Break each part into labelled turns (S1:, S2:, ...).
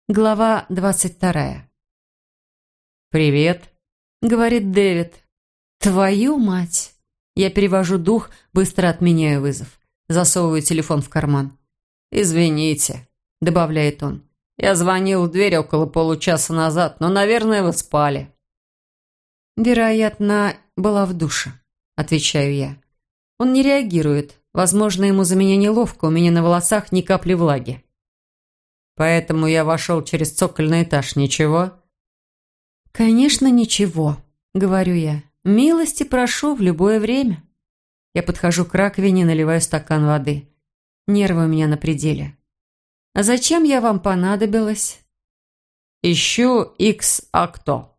S1: Глава 22.
S2: «Привет»,
S1: — говорит Дэвид. «Твою мать!» Я перевожу дух, быстро отменяю вызов. Засовываю телефон в карман.
S2: «Извините»,
S1: — добавляет он.
S2: «Я звонил в дверь около получаса назад, но, наверное, вы спали».
S1: «Вероятно, была в душе», — отвечаю я. Он не реагирует. Возможно, ему за меня неловко, у меня на волосах ни капли влаги.
S2: «Поэтому я вошел через цокольный этаж, ничего?»
S1: «Конечно, ничего», — говорю я. «Милости прошу в любое время». Я подхожу к раковине, наливаю стакан воды. Нервы у меня на пределе. «А зачем я вам понадобилась?»
S2: «Ищу X-Acto».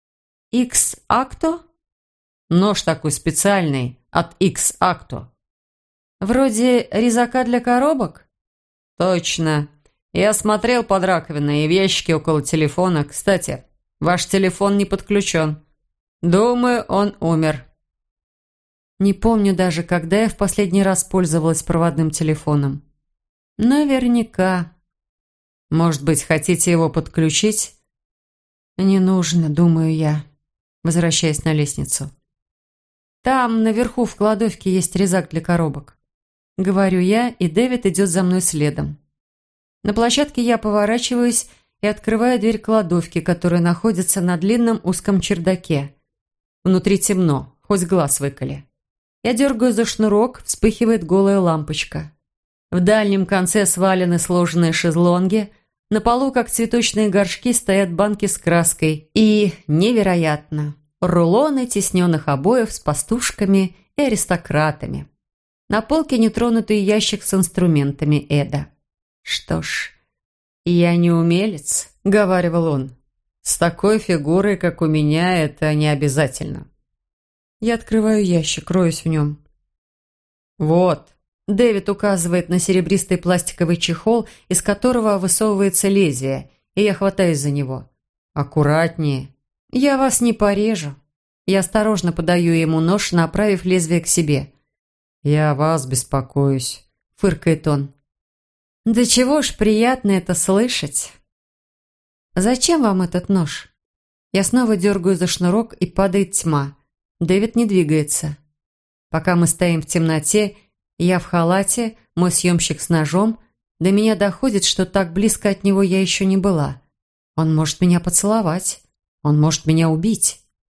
S1: «X-Acto?»
S2: «Нож такой специальный, от X-Acto».
S1: «Вроде резака для коробок?»
S2: «Точно. Я смотрел под раковиной и в ящике около телефона. Кстати, ваш телефон не подключен. Думаю, он умер».
S1: Не помню даже, когда я в последний раз пользовалась проводным телефоном. Наверняка.
S2: «Может быть, хотите его подключить?»
S1: Не нужно, думаю я, возвращаясь на лестницу. Там, наверху в кладовке, есть резак для коробок. Говорю я, и Дэвид идет за мной следом. На площадке я поворачиваюсь и открываю дверь кладовки, которая находится на длинном узком чердаке. Внутри темно, хоть глаз выколи. Я дергаю за шнурок, вспыхивает голая лампочка. В дальнем конце свалены сложенные шезлонги, на полу, как цветочные горшки, стоят банки с краской и, невероятно, рулоны тисненных обоев с пастушками и аристократами. На полке нетронутый ящик с инструментами Эда. «Что ж, я не умелец», — говаривал он.
S2: «С такой фигурой, как у меня, это не обязательно».
S1: Я открываю ящик, роюсь в нем.
S2: «Вот».
S1: Дэвид указывает на серебристый пластиковый чехол, из которого высовывается лезвие, и я хватаюсь за него.
S2: «Аккуратнее».
S1: «Я вас не порежу». Я осторожно подаю ему нож, направив лезвие к себе.
S2: «Я о вас беспокоюсь», — фыркает он.
S1: «Да чего ж приятно это слышать!» «Зачем вам этот нож?» Я снова дергаю за шнурок, и падает тьма. Дэвид не двигается. Пока мы стоим в темноте, я в халате, мой съемщик с ножом, до меня доходит, что так близко от него я еще не была. Он может меня поцеловать. Он может меня убить.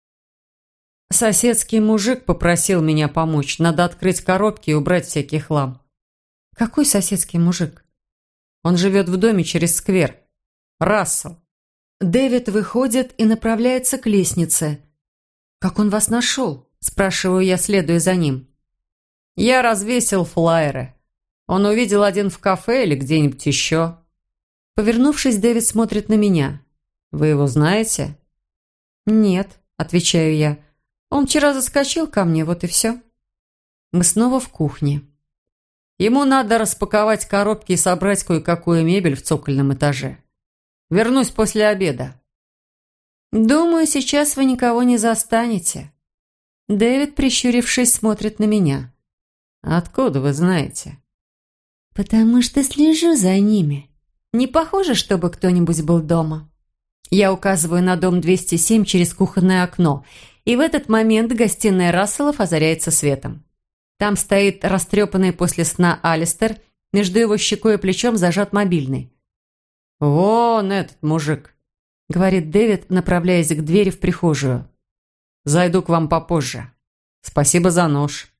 S2: «Соседский мужик попросил меня помочь. Надо открыть коробки и убрать всякий хлам».
S1: «Какой соседский мужик?»
S2: «Он живет в доме через сквер. Рассел».
S1: Дэвид выходит и направляется к лестнице. «Как он вас нашел?» – спрашиваю я, следуя за ним.
S2: «Я развесил флаеры. Он увидел один в кафе или где-нибудь еще».
S1: Повернувшись, Дэвид смотрит на меня.
S2: «Вы его знаете?»
S1: «Нет», – отвечаю я. «Он вчера заскочил ко мне, вот и все». Мы снова в кухне.
S2: «Ему надо распаковать коробки и собрать кое-какую мебель в цокольном этаже. Вернусь после обеда».
S1: «Думаю, сейчас вы никого не застанете». Дэвид, прищурившись, смотрит на меня.
S2: «Откуда вы знаете?»
S1: «Потому что слежу за ними. Не похоже, чтобы кто-нибудь был дома». Я указываю на дом 207 через кухонное окно, и в этот момент гостиная Расселов озаряется светом. Там стоит растрепанный после сна Алистер, между его щекой и плечом зажат мобильный.
S2: «Вон этот мужик»,
S1: — говорит Дэвид, направляясь к двери в прихожую.
S2: «Зайду к вам попозже. Спасибо за нож».